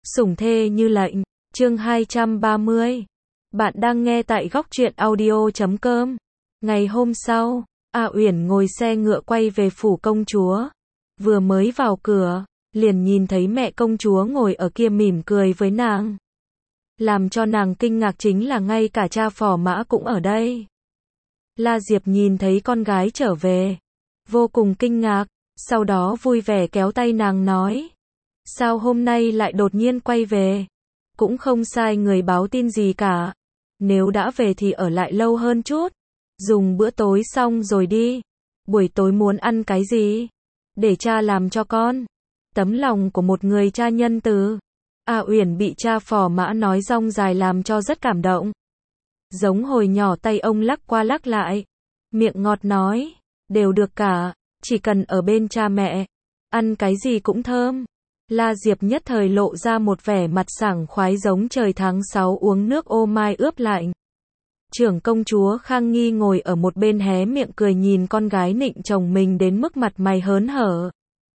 Sủng thê như lệnh, chương 230. Bạn đang nghe tại góc truyện audio.com. Ngày hôm sau, A Uyển ngồi xe ngựa quay về phủ công chúa. Vừa mới vào cửa, liền nhìn thấy mẹ công chúa ngồi ở kia mỉm cười với nàng. Làm cho nàng kinh ngạc chính là ngay cả cha Phò Mã cũng ở đây. La Diệp nhìn thấy con gái trở về, vô cùng kinh ngạc, sau đó vui vẻ kéo tay nàng nói: sao hôm nay lại đột nhiên quay về? Cũng không sai người báo tin gì cả. Nếu đã về thì ở lại lâu hơn chút. Dùng bữa tối xong rồi đi. Buổi tối muốn ăn cái gì? Để cha làm cho con. Tấm lòng của một người cha nhân từ. A Uyển bị cha Phò Mã nói rong dài làm cho rất cảm động. Giống hồi nhỏ tay ông lắc qua lắc lại. Miệng ngọt nói, đều được cả, chỉ cần ở bên cha mẹ. Ăn cái gì cũng thơm. La Diệp nhất thời lộ ra một vẻ mặt sảng khoái giống trời tháng 6 uống nước ô mai ướp lạnh. Trưởng công chúa Khang Nghi ngồi ở một bên hé miệng cười nhìn con gái nịnh chồng mình đến mức mặt mày hớn hở.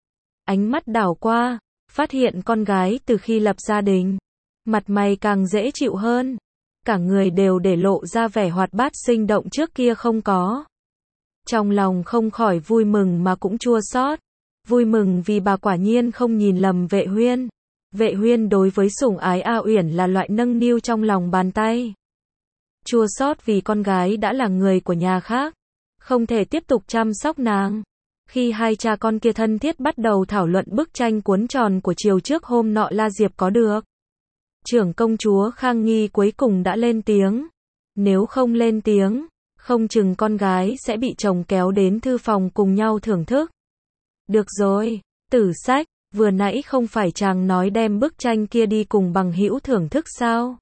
Ánh mắt đảo qua, phát hiện con gái từ khi lập gia đình, mặt mày càng dễ chịu hơn. Cả người đều để lộ ra vẻ hoạt bát sinh động trước kia không có. Trong lòng không khỏi vui mừng mà cũng chua xót. Vui mừng vì bà quả nhiên không nhìn lầm Vệ Huyên. Vệ Huyên đối với sủng ái A Uyển là loại nâng niu trong lòng bàn tay. Chua xót vì con gái đã là người của nhà khác, không thể tiếp tục chăm sóc nàng. Khi hai cha con kia thân thiết bắt đầu thảo luận bức tranh cuốn tròn của chiều trước hôm nọ La Diệp có được. Trưởng công chúa Khang Nghi cuối cùng đã lên tiếng. Nếu không lên tiếng, không chừng con gái sẽ bị chồng kéo đến thư phòng cùng nhau thưởng thức. Được rồi, Tử Sách, vừa nãy không phải chàng nói đem bức tranh kia đi cùng bằng hữu thưởng thức sao?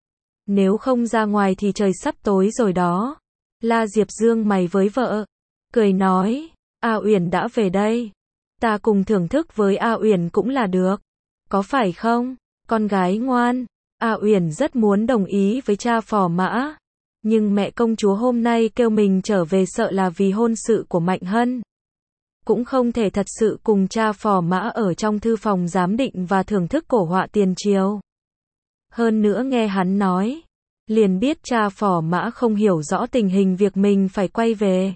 Nếu không ra ngoài thì trời sắp tối rồi đó. La Diệp dương mày với vợ, cười nói, A Uyển đã về đây, ta cùng thưởng thức với A Uyển cũng là được, có phải không? Con gái ngoan. A Uyển rất muốn đồng ý với cha Phò Mã, nhưng mẹ công chúa hôm nay kêu mình trở về sợ là vì hôn sự của Mạnh Hân. Cũng không thể thật sự cùng cha Phò Mã ở trong thư phòng giám định và thưởng thức cổ họa tiền triều. Hơn nữa nghe hắn nói, liền biết cha Phò Mã không hiểu rõ tình hình việc mình phải quay về.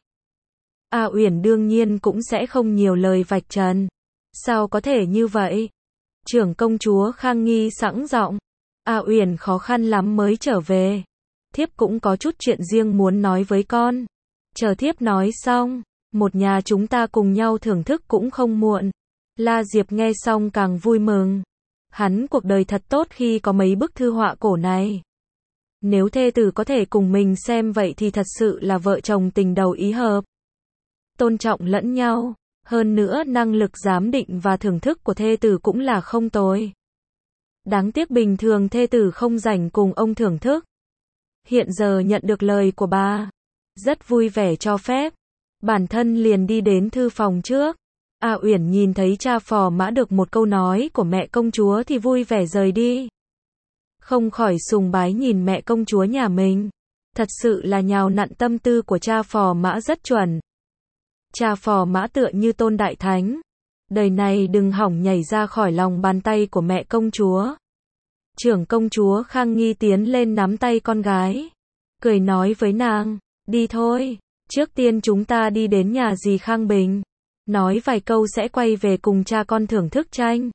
A Uyển đương nhiên cũng sẽ không nhiều lời vạch trần. Sao có thể như vậy? Trưởng công chúa Khang Nghi sẵn giọng, A Uyển khó khăn lắm mới trở về. Thiếp cũng có chút chuyện riêng muốn nói với con. Chờ thiếp nói xong, một nhà chúng ta cùng nhau thưởng thức cũng không muộn. La Diệp nghe xong càng vui mừng. Hắn cuộc đời thật tốt khi có mấy bức thư họa cổ này. Nếu thê tử có thể cùng mình xem vậy thì thật sự là vợ chồng tình đầu ý hợp. Tôn trọng lẫn nhau, hơn nữa năng lực giám định và thưởng thức của thê tử cũng là không tồi. Đáng tiếc bình thường thê tử không rảnh cùng ông thưởng thức. Hiện giờ nhận được lời của bà, rất vui vẻ cho phép. Bản thân liền đi đến thư phòng trước. A Uyển nhìn thấy cha Phò Mã được một câu nói của mẹ công chúa thì vui vẻ rời đi. Không khỏi sùng bái nhìn mẹ công chúa nhà mình. Thật sự là nhào nặn tâm tư của cha Phò Mã rất chuẩn. Cha Phò Mã tựa như tôn đại thánh. Đời này đừng hỏng nhảy ra khỏi lòng bàn tay của mẹ công chúa. Trưởng công chúa Khang Nghi tiến lên nắm tay con gái, cười nói với nàng, đi thôi. Trước tiên chúng ta đi đến nhà dì Khang Bình, nói vài câu sẽ quay về cùng cha con thưởng thức tranh.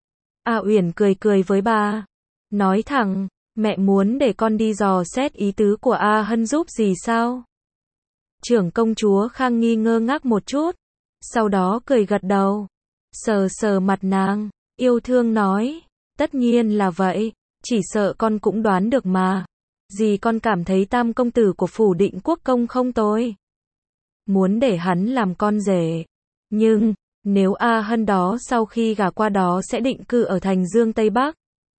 A Uyển cười cười với bà, nói thẳng, mẹ muốn để con đi dò xét ý tứ của A Hân giúp gì sao? Trưởng công chúa Khang Nghi ngơ ngác một chút, sau đó cười gật đầu, sờ sờ mặt nàng, yêu thương nói, tất nhiên là vậy, chỉ sợ con cũng đoán được mà. Dì con cảm thấy tam công tử của phủ Định Quốc công không tồi, muốn để hắn làm con rể. Nhưng, nếu A Hân đó sau khi gả qua đó sẽ định cư ở thành Dương Tây Bắc,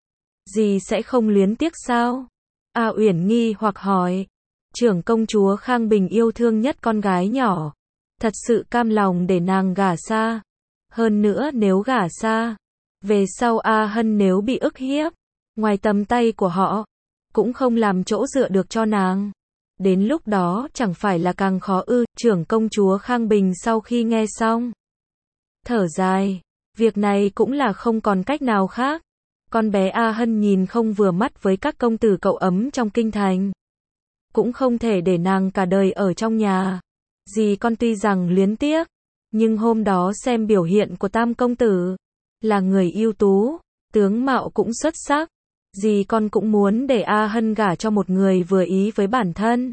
dì sẽ không luyến tiếc sao? A Uyển nghi hoặc hỏi. Trưởng công chúa Khang Bình yêu thương nhất con gái nhỏ, thật sự cam lòng để nàng gả xa. Hơn nữa nếu gả xa, về sau A Hân nếu bị ức hiếp, ngoài tầm tay của họ, cũng không làm chỗ dựa được cho nàng. Đến lúc đó chẳng phải là càng khó ư? Trưởng công chúa Khang Bình sau khi nghe xong, thở dài, việc này cũng là không còn cách nào khác. Con bé A Hân nhìn không vừa mắt với các công tử cậu ấm trong kinh thành. Cũng không thể để nàng cả đời ở trong nhà. Dì con tuy rằng luyến tiếc, nhưng hôm đó xem biểu hiện của tam công tử, là người ưu tú, tướng mạo cũng xuất sắc. Dì con cũng muốn để A Hân gả cho một người vừa ý với bản thân.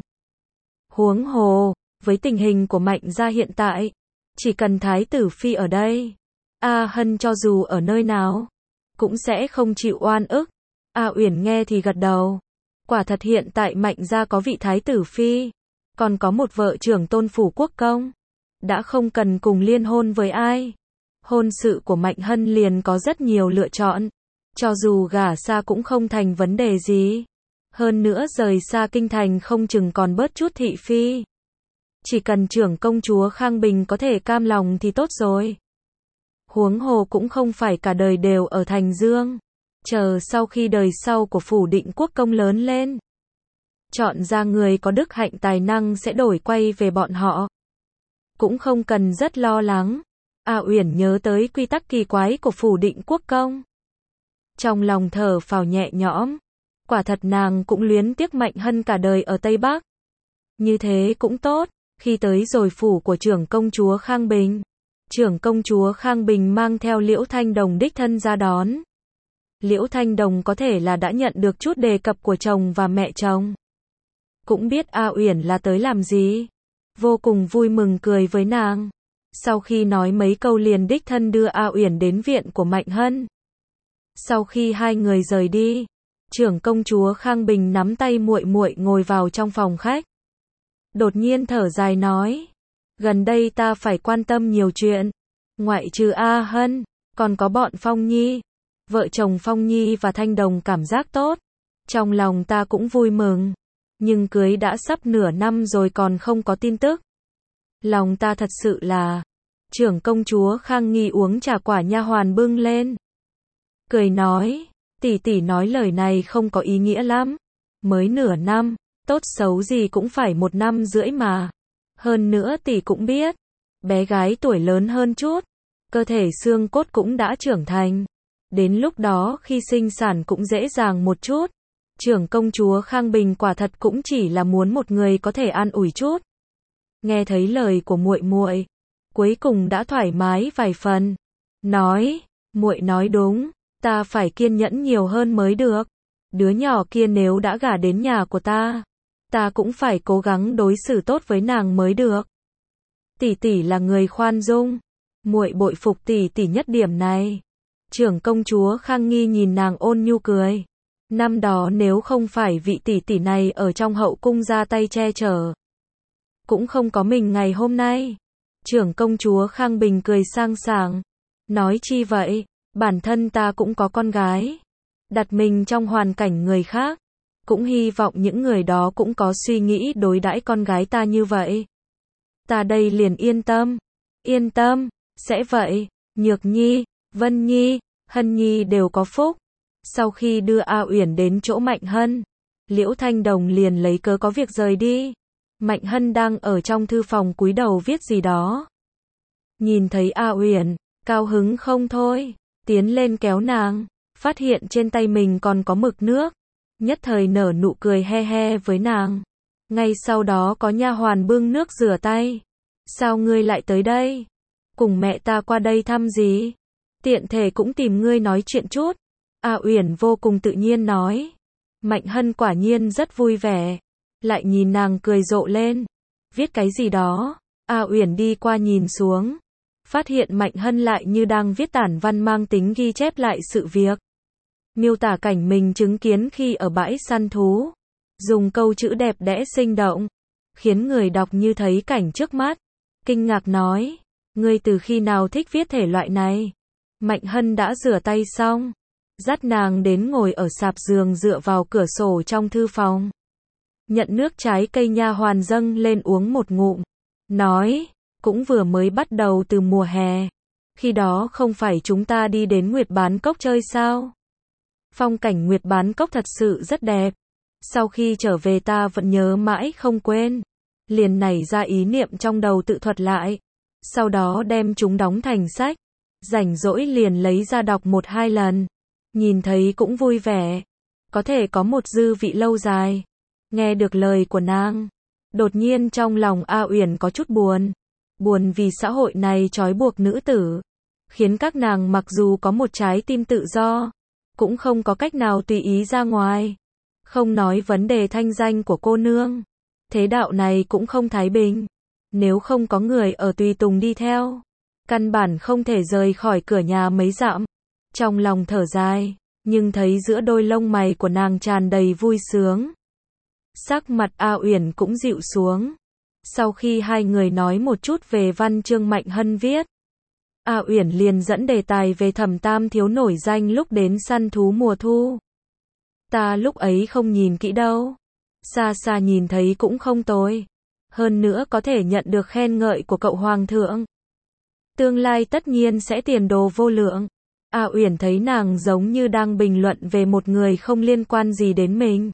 Huống hồ, với tình hình của Mạnh gia hiện tại, chỉ cần Thái tử Phi ở đây, A Hân cho dù ở nơi nào, cũng sẽ không chịu oan ức. A Uyển nghe thì gật đầu. Quả thật hiện tại Mạnh gia có vị Thái tử Phi, còn có một vợ trưởng tôn phủ quốc công, đã không cần cùng liên hôn với ai. Hôn sự của Mạnh Hân liền có rất nhiều lựa chọn, cho dù gả xa cũng không thành vấn đề gì. Hơn nữa rời xa kinh thành không chừng còn bớt chút thị phi. Chỉ cần trưởng công chúa Khang Bình có thể cam lòng thì tốt rồi. Huống hồ cũng không phải cả đời đều ở Thành Dương. Chờ sau khi đời sau của phủ định quốc công lớn lên, chọn ra người có đức hạnh tài năng sẽ đổi quay về bọn họ. Cũng không cần rất lo lắng. A Uyển nhớ tới quy tắc kỳ quái của phủ định quốc công. Trong lòng thở phào nhẹ nhõm. Quả thật nàng cũng luyến tiếc Mạnh Hân cả đời ở Tây Bắc. Như thế cũng tốt. Khi tới rồi phủ của trưởng công chúa Khang Bình, trưởng công chúa Khang Bình mang theo Liễu Thanh Đồng đích thân ra đón. Liễu Thanh Đồng có thể là đã nhận được chút đề cập của chồng và mẹ chồng. Cũng biết A Uyển là tới làm gì. Vô cùng vui mừng cười với nàng. Sau khi nói mấy câu liền đích thân đưa A Uyển đến viện của Mạnh Hân. Sau khi hai người rời đi, trưởng công chúa Khang Bình nắm tay muội muội ngồi vào trong phòng khách. Đột nhiên thở dài nói, gần đây ta phải quan tâm nhiều chuyện, ngoại trừ A Hân, còn có bọn Phong Nhi. Vợ chồng Phong Nhi và Thanh Đồng cảm giác tốt, trong lòng ta cũng vui mừng, nhưng cưới đã sắp nửa năm rồi còn không có tin tức. Lòng ta thật sự là... Trưởng công chúa Khang Nghi uống trà quả nha hoàn bưng lên, cười nói, tỷ tỷ nói lời này không có ý nghĩa lắm. Mới nửa năm, tốt xấu gì cũng phải 1 năm rưỡi mà. Hơn nữa tỷ cũng biết, bé gái tuổi lớn hơn chút, cơ thể xương cốt cũng đã trưởng thành. Đến lúc đó khi sinh sản cũng dễ dàng một chút. Trưởng công chúa Khang Bình quả thật cũng chỉ là muốn một người có thể an ủi chút. Nghe thấy lời của muội muội, cuối cùng đã thoải mái vài phần. Nói, muội nói đúng, ta phải kiên nhẫn nhiều hơn mới được. Đứa nhỏ kia nếu đã gả đến nhà của ta cũng phải cố gắng đối xử tốt với nàng mới được. Tỷ tỷ là người khoan dung, muội bội phục tỷ tỷ nhất điểm này. Trưởng công chúa Khang Nghi nhìn nàng ôn nhu cười. Năm đó nếu không phải vị tỷ tỷ này ở trong hậu cung ra tay che chở, cũng không có mình ngày hôm nay. Trưởng công chúa Khang Bình cười sang sảng, nói chi vậy, bản thân ta cũng có con gái. Đặt mình trong hoàn cảnh người khác, cũng hy vọng những người đó cũng có suy nghĩ đối đãi con gái ta như vậy. Ta đây liền yên tâm, sẽ vậy. Nhược Nhi, Vân Nhi, Hân Nhi đều có phúc. Sau khi đưa A Uyển đến chỗ Mạnh Hân, Liễu Thanh Đồng liền lấy cớ có việc rời đi. Mạnh Hân đang ở trong thư phòng cúi đầu viết gì đó. Nhìn thấy A Uyển, cao hứng không thôi, tiến lên kéo nàng, phát hiện trên tay mình còn có mực nước, nhất thời nở nụ cười he he với nàng. Ngay sau đó có nha hoàn bưng nước rửa tay. Sao ngươi lại tới đây? Cùng mẹ ta qua đây thăm gì? Tiện thể cũng tìm ngươi nói chuyện chút. A Uyển vô cùng tự nhiên nói. Mạnh Hân quả nhiên rất vui vẻ, lại nhìn nàng cười rộ lên. Viết cái gì đó? A Uyển đi qua nhìn xuống, phát hiện Mạnh Hân lại như đang viết tản văn mang tính ghi chép lại sự việc, miêu tả cảnh mình chứng kiến khi ở bãi săn thú, dùng câu chữ đẹp đẽ sinh động, khiến người đọc như thấy cảnh trước mắt. Kinh ngạc nói, ngươi từ khi nào thích viết thể loại này? Mạnh Hân đã rửa tay xong, dắt nàng đến ngồi ở sạp giường dựa vào cửa sổ trong thư phòng. Nhận nước trái cây nha hoàn dâng lên uống một ngụm, nói, cũng vừa mới bắt đầu từ mùa hè. Khi đó không phải chúng ta đi đến Nguyệt Bán Cốc chơi sao? Phong cảnh Nguyệt Bán Cốc thật sự rất đẹp. Sau khi trở về ta vẫn nhớ mãi không quên. Liền nảy ra ý niệm trong đầu tự thuật lại. Sau đó đem chúng đóng thành sách. Rảnh rỗi liền lấy ra đọc 1-2 lần. nhìn thấy cũng vui vẻ, có thể có một dư vị lâu dài. Nghe được lời của nàng, đột nhiên trong lòng A Uyển có chút buồn. Buồn vì xã hội này trói buộc nữ tử, khiến các nàng mặc dù có một trái tim tự do, cũng không có cách nào tùy ý ra ngoài. Không nói vấn đề thanh danh của cô nương, thế đạo này cũng không thái bình. Nếu không có người ở tùy tùng đi theo, căn bản không thể rời khỏi cửa nhà mấy dặm. Trong lòng thở dài, nhưng thấy giữa đôi lông mày của nàng tràn đầy vui sướng. Sắc mặt A Uyển cũng dịu xuống. Sau khi hai người nói một chút về văn chương Mạnh Hân viết, A Uyển liền dẫn đề tài về Thẩm Tam thiếu nổi danh lúc đến săn thú mùa thu. Ta lúc ấy không nhìn kỹ đâu, xa xa nhìn thấy cũng không tồi, hơn nữa có thể nhận được khen ngợi của cậu hoàng thượng, tương lai tất nhiên sẽ tiền đồ vô lượng. A Uyển thấy nàng giống như đang bình luận về một người không liên quan gì đến mình,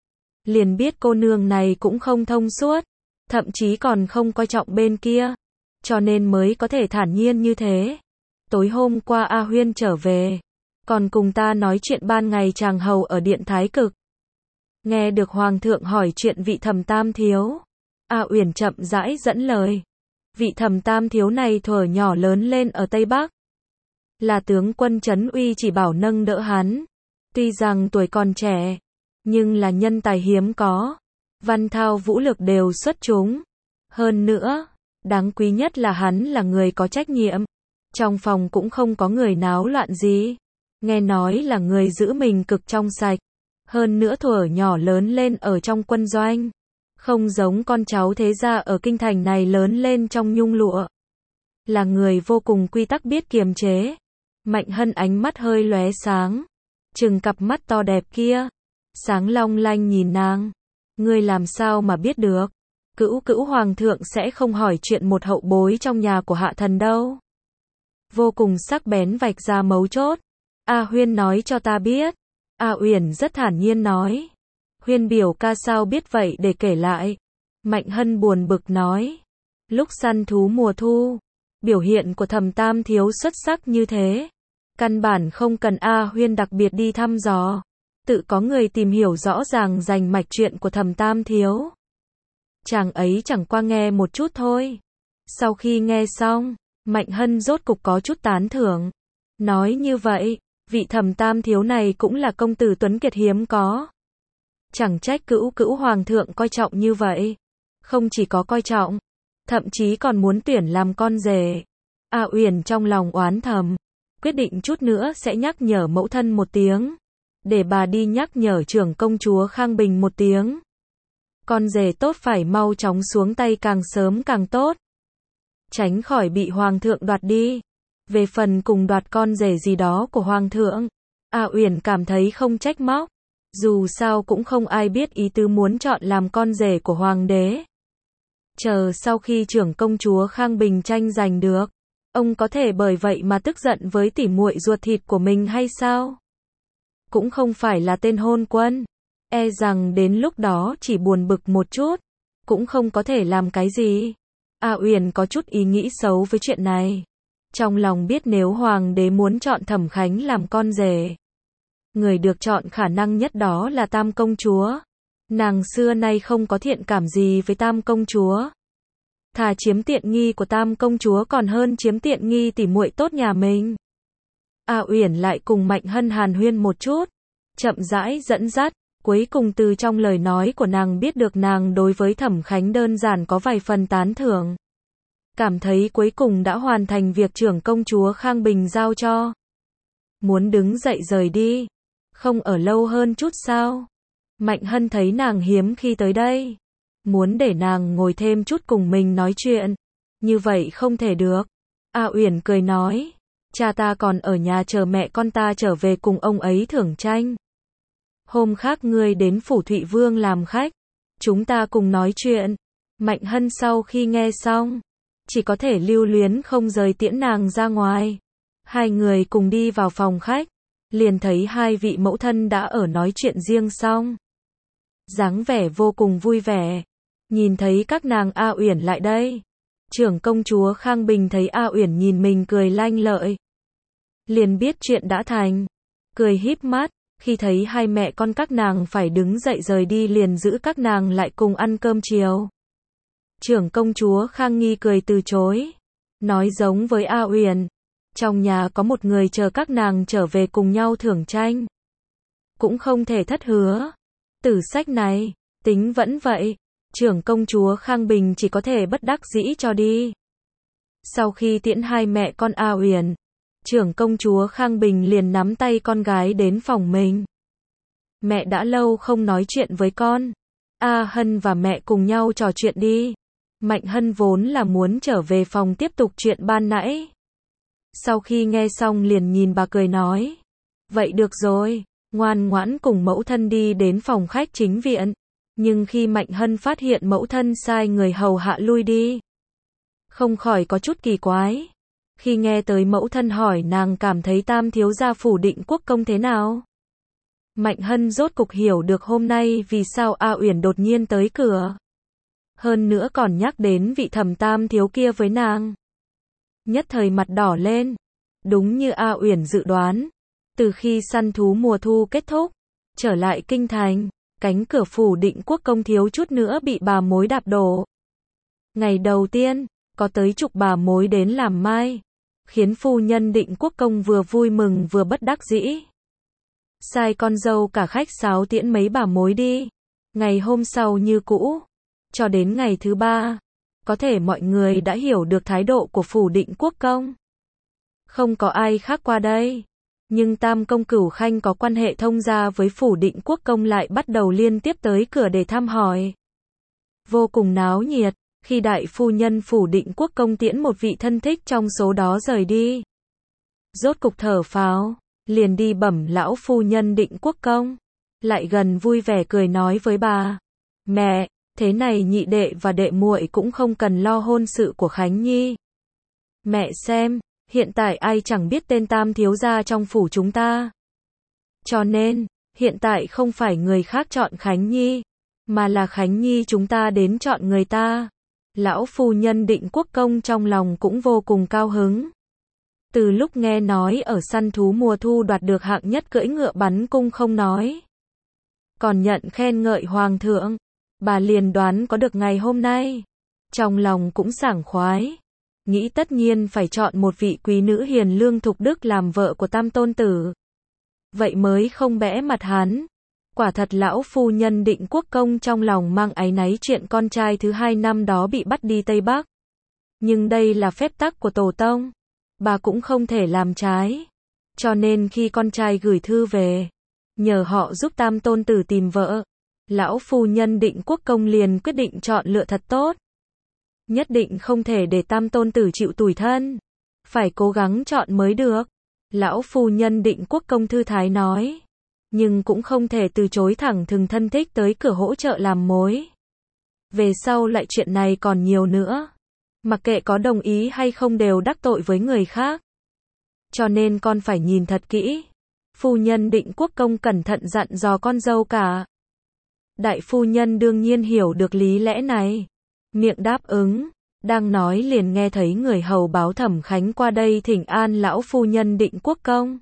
liền biết cô nương này cũng không thông suốt, thậm chí còn không coi trọng bên kia, cho nên mới có thể thản nhiên như thế. Tối hôm qua A Huyên trở về, còn cùng ta nói chuyện ban ngày chàng hầu ở điện Thái Cực. Nghe được hoàng thượng hỏi chuyện vị Thẩm Tam thiếu, A Uyển chậm rãi dẫn lời. Vị Thẩm Tam thiếu này thuở nhỏ lớn lên ở Tây Bắc, là tướng quân trấn uy chỉ bảo nâng đỡ hắn. Tuy rằng tuổi còn trẻ, nhưng là nhân tài hiếm có, văn thao vũ lực đều xuất chúng. Hơn nữa, đáng quý nhất là hắn là người có trách nhiệm. Trong phòng cũng không có người náo loạn gì. Nghe nói là người giữ mình cực trong sạch. Hơn nữa thuở nhỏ lớn lên ở trong quân doanh. Không giống con cháu thế gia ở kinh thành này lớn lên trong nhung lụa. Là người vô cùng quy tắc biết kiềm chế. Mạnh Hân ánh mắt hơi lóe sáng, trừng cặp mắt to đẹp kia, sáng long lanh nhìn nàng. Ngươi làm sao mà biết được? Cữu hoàng thượng sẽ không hỏi chuyện một hậu bối trong nhà của hạ thần đâu. Vô cùng sắc bén vạch ra mấu chốt. A Huyên nói cho ta biết. A Uyển rất thản nhiên nói. Huyên biểu ca sao biết vậy để kể lại. Mạnh Hân buồn bực nói. Lúc săn thú mùa thu, biểu hiện của Thẩm Tam thiếu xuất sắc như thế, căn bản không cần A Huyên đặc biệt đi thăm dò, tự có người tìm hiểu rõ ràng rành mạch chuyện của Thẩm Tam thiếu. Chàng ấy chẳng qua nghe một chút thôi. Sau khi nghe xong, Mạnh Hân rốt cục có chút tán thưởng. Nói như vậy, vị Thẩm Tam thiếu này cũng là công tử tuấn kiệt hiếm có. Chẳng trách cữu hoàng thượng coi trọng như vậy. Không chỉ có coi trọng, thậm chí còn muốn tuyển làm con rể. A Uyển trong lòng oán thầm, quyết định chút nữa sẽ nhắc nhở mẫu thân một tiếng, để bà đi nhắc nhở trưởng công chúa Khang Bình một tiếng. Con rể tốt phải mau chóng xuống tay càng sớm càng tốt, tránh khỏi bị hoàng thượng đoạt đi. Về phần cùng đoạt con rể gì đó của hoàng thượng, A Uyển cảm thấy không trách móc, dù sao cũng không ai biết ý tứ muốn chọn làm con rể của hoàng đế. Chờ sau khi trưởng công chúa Khang Bình tranh giành được, ông có thể bởi vậy mà tức giận với tỉ muội ruột thịt của mình hay sao? Cũng không phải là tên hôn quân, e rằng đến lúc đó chỉ buồn bực một chút, cũng không có thể làm cái gì. A Uyển có chút ý nghĩ xấu với chuyện này. Trong lòng biết nếu hoàng đế muốn chọn Thẩm Khánh làm con rể, người được chọn khả năng nhất đó là Tam công chúa. Nàng xưa nay không có thiện cảm gì với Tam công chúa. Thà chiếm tiện nghi của Tam công chúa còn hơn chiếm tiện nghi tỉ muội tốt nhà mình. A Uyển lại cùng Mạnh Hân hàn huyên một chút, chậm rãi dẫn dắt, cuối cùng từ trong lời nói của nàng biết được nàng đối với Thẩm Khánh đơn giản có vài phần tán thưởng. Cảm thấy cuối cùng đã hoàn thành việc trưởng công chúa Khang Bình giao cho. Muốn đứng dậy rời đi, không ở lâu hơn chút sao? Mạnh Hân thấy nàng hiếm khi tới đây, muốn để nàng ngồi thêm chút cùng mình nói chuyện. Như vậy không thể được. A Uyển cười nói, cha ta còn ở nhà chờ mẹ con ta trở về cùng ông ấy thưởng tranh. Hôm khác ngươi đến phủ Thụy Vương làm khách, chúng ta cùng nói chuyện. Mạnh Hân sau khi nghe xong, chỉ có thể lưu luyến không rời tiễn nàng ra ngoài. Hai người cùng đi vào phòng khách, liền thấy hai vị mẫu thân đã ở nói chuyện riêng xong. Dáng vẻ vô cùng vui vẻ. Nhìn thấy các nàng A Uyển lại đây, trưởng công chúa Khang Bình thấy A Uyển nhìn mình cười lanh lợi, liền biết chuyện đã thành. cười híp mắt, khi thấy hai mẹ con các nàng phải đứng dậy rời đi liền giữ các nàng lại cùng ăn cơm chiều. Trưởng công chúa Khang Nghi cười từ chối, nói giống với A Uyển, trong nhà có một người chờ các nàng trở về cùng nhau thưởng tranh. Cũng không thể thất hứa. Tử sách này, tính vẫn vậy, trưởng công chúa Khang Bình chỉ có thể bất đắc dĩ cho đi. Sau khi tiễn hai mẹ con A Uyển, trưởng công chúa Khang Bình liền nắm tay con gái đến phòng mình. Mẹ đã lâu không nói chuyện với con. A Hân và mẹ cùng nhau trò chuyện đi. Mạnh Hân vốn là muốn trở về phòng tiếp tục chuyện ban nãy. Sau khi nghe xong liền nhìn bà cười nói. Vậy được rồi, ngoan ngoãn cùng mẫu thân đi đến phòng khách chính viện. Nhưng khi Mạnh Hân phát hiện mẫu thân sai người hầu hạ lui đi, không khỏi có chút kỳ quái. Khi nghe tới mẫu thân hỏi nàng cảm thấy Tam thiếu gia Phủ Định Quốc công thế nào. Mạnh Hân rốt cục hiểu được hôm nay vì sao A Uyển đột nhiên tới cửa. Hơn nữa còn nhắc đến vị Thẩm Tam thiếu kia với nàng. Nhất thời mặt đỏ lên. Đúng như A Uyển dự đoán, từ khi săn thú mùa thu kết thúc, trở lại kinh thành, cánh cửa Phủ Định Quốc công thiếu chút nữa bị bà mối đạp đổ. Ngày đầu tiên, có tới chục bà mối đến làm mai, khiến phu nhân Định Quốc công vừa vui mừng vừa bất đắc dĩ. Sai con dâu cả khách sáo tiễn mấy bà mối đi. Ngày hôm sau như cũ, cho đến ngày thứ ba, có thể mọi người đã hiểu được thái độ của Phủ Định Quốc công. Không có ai khác qua đây. Nhưng Tam công Cửu Khanh có quan hệ thông gia với Phủ Định Quốc công lại bắt đầu liên tiếp tới cửa để thăm hỏi. Vô cùng náo nhiệt, khi đại phu nhân Phủ Định Quốc công tiễn một vị thân thích trong số đó rời đi. Rốt cục thở phào, liền đi bẩm lão phu nhân Định Quốc công. Lại gần vui vẻ cười nói với bà. Mẹ, thế này nhị đệ và đệ muội cũng không cần lo hôn sự của Khánh Nhi. Mẹ xem, hiện tại ai chẳng biết tên Tam thiếu gia trong phủ chúng ta. Cho nên, hiện tại không phải người khác chọn Khánh Nhi, mà là Khánh Nhi chúng ta đến chọn người ta. Lão phu nhân Định Quốc công trong lòng cũng vô cùng cao hứng. Từ lúc nghe nói ở săn thú mùa thu đoạt được hạng nhất cưỡi ngựa bắn cung không nói, còn nhận khen ngợi hoàng thượng, bà liền đoán có được ngày hôm nay. Trong lòng cũng sảng khoái, nghĩ tất nhiên phải chọn một vị quý nữ hiền lương thục đức làm vợ của Tam tôn tử. Vậy mới không bẽ mặt hắn. Quả thật lão phu nhân Định Quốc công trong lòng mang áy náy chuyện con trai thứ hai năm đó bị bắt đi Tây Bắc. Nhưng đây là phép tắc của tổ tông, bà cũng không thể làm trái. Cho nên khi con trai gửi thư về, nhờ họ giúp Tam tôn tử tìm vợ, lão phu nhân Định Quốc công liền quyết định chọn lựa thật tốt. Nhất định không thể để Tam tôn tử chịu tủi thân, phải cố gắng chọn mới được. Lão phu nhân Định Quốc công thư thái nói, nhưng cũng không thể từ chối thẳng thừng thân thích tới cửa hỗ trợ làm mối. Về sau lại chuyện này còn nhiều nữa, mặc kệ có đồng ý hay không đều đắc tội với người khác. Cho nên con phải nhìn thật kỹ. Phu nhân Định Quốc công cẩn thận dặn dò con dâu cả. Đại phu nhân đương nhiên hiểu được lý lẽ này, miệng đáp ứng. Đang nói liền nghe thấy người hầu báo Thẩm Khánh qua đây thỉnh an lão phu nhân Định Quốc công.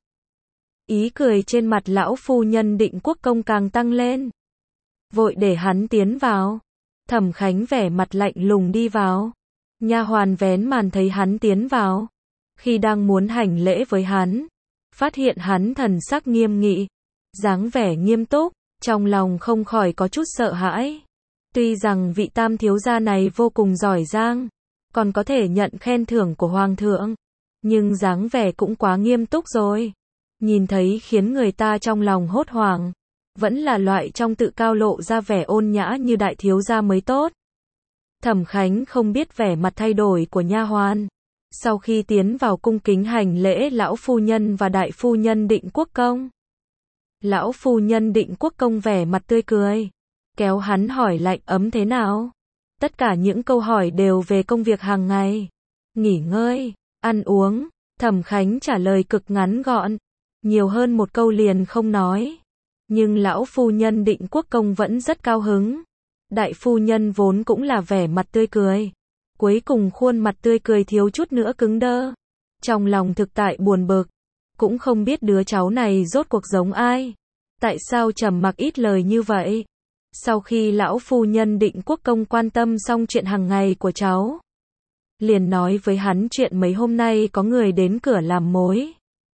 Ý cười trên mặt lão phu nhân Định Quốc công càng tăng lên. Vội để hắn tiến vào. Thẩm Khánh vẻ mặt lạnh lùng đi vào. Nha hoàn vén màn thấy hắn tiến vào. Khi đang muốn hành lễ với hắn, phát hiện hắn thần sắc nghiêm nghị, dáng vẻ nghiêm túc, trong lòng không khỏi có chút sợ hãi. Tuy rằng vị Tam thiếu gia này vô cùng giỏi giang, còn có thể nhận khen thưởng của hoàng thượng, nhưng dáng vẻ cũng quá nghiêm túc rồi. Nhìn thấy khiến người ta trong lòng hốt hoảng. Vẫn là loại trong tự cao lộ ra vẻ ôn nhã như đại thiếu gia mới tốt. Thẩm Khánh không biết vẻ mặt thay đổi của nha hoàn. Sau khi tiến vào cung kính hành lễ lão phu nhân và đại phu nhân Định Quốc công. Lão phu nhân Định Quốc công vẻ mặt tươi cười, kéo hắn hỏi lạnh ấm thế nào. Tất cả những câu hỏi đều về công việc hàng ngày, nghỉ ngơi, ăn uống. Thẩm Khánh trả lời cực ngắn gọn, nhiều hơn một câu liền không nói. Nhưng lão phu nhân Định Quốc công vẫn rất cao hứng. Đại phu nhân vốn cũng là vẻ mặt tươi cười, cuối cùng khuôn mặt tươi cười thiếu chút nữa cứng đơ. Trong lòng thực tại buồn bực, cũng không biết đứa cháu này rốt cuộc giống ai. Tại sao trầm mặc ít lời như vậy? Sau khi lão phu nhân Định Quốc Công quan tâm xong chuyện hàng ngày của cháu, liền nói với hắn chuyện mấy hôm nay có người đến cửa làm mối.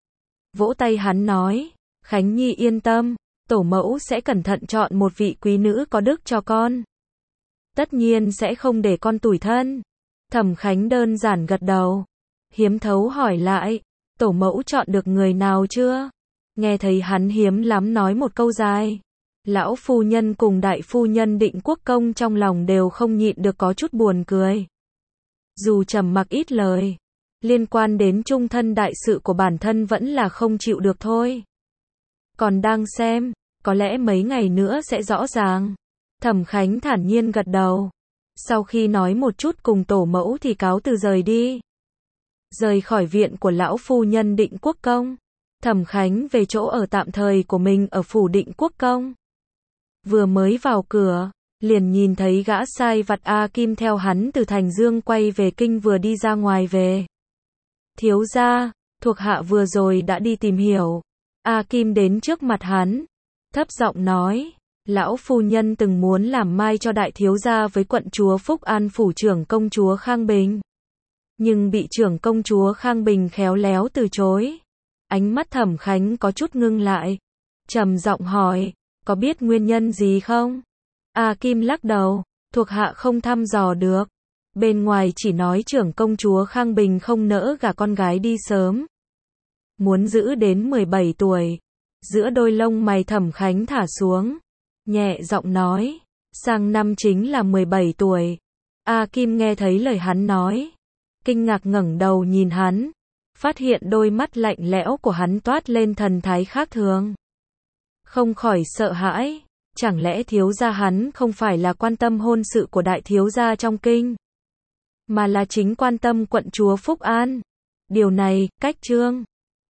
Vỗ tay hắn nói, Khánh Nhi yên tâm, tổ mẫu sẽ cẩn thận chọn một vị quý nữ có đức cho con. Tất nhiên sẽ không để con tủi thân. Thẩm Khánh đơn giản gật đầu. Hiếm thấu hỏi lại, tổ mẫu chọn được người nào chưa? Nghe thấy hắn hiếm lắm nói một câu dài. Lão phu nhân cùng đại phu nhân Định Quốc Công trong lòng đều không nhịn được có chút buồn cười. Dù trầm mặc ít lời, liên quan đến chung thân đại sự của bản thân vẫn là không chịu được thôi. Còn đang xem, có lẽ mấy ngày nữa sẽ rõ ràng. Thẩm Khánh thản nhiên gật đầu. Sau khi nói một chút cùng tổ mẫu thì cáo từ rời đi. Rời khỏi viện của lão phu nhân Định Quốc Công, Thẩm Khánh về chỗ ở tạm thời của mình ở phủ Định Quốc Công. Vừa mới vào cửa, liền nhìn thấy gã sai vặt A Kim theo hắn từ Thành Dương quay về kinh vừa đi ra ngoài về. Thiếu gia, thuộc hạ vừa rồi đã đi tìm hiểu. A Kim đến trước mặt hắn, thấp giọng nói, lão phu nhân từng muốn làm mai cho đại thiếu gia với quận chúa Phúc An phủ trưởng công chúa Khang Bình. Nhưng bị trưởng công chúa Khang Bình khéo léo từ chối. Ánh mắt Thẩm Khánh có chút ngưng lại. Trầm giọng hỏi, có biết nguyên nhân gì không? A Kim lắc đầu, thuộc hạ không thăm dò được. Bên ngoài chỉ nói trưởng công chúa Khang Bình không nỡ gả con gái đi sớm. Muốn giữ đến 17 tuổi. Giữa đôi lông mày Thẩm Khánh thả xuống. Nhẹ giọng nói, sang năm chính là 17 tuổi. A Kim nghe thấy lời hắn nói. Kinh ngạc ngẩng đầu nhìn hắn. Phát hiện đôi mắt lạnh lẽo của hắn toát lên thần thái khác thường. Không khỏi sợ hãi. Chẳng lẽ thiếu gia hắn không phải là quan tâm hôn sự của đại thiếu gia trong kinh, mà là chính quan tâm quận chúa Phúc An. Điều này, cách trương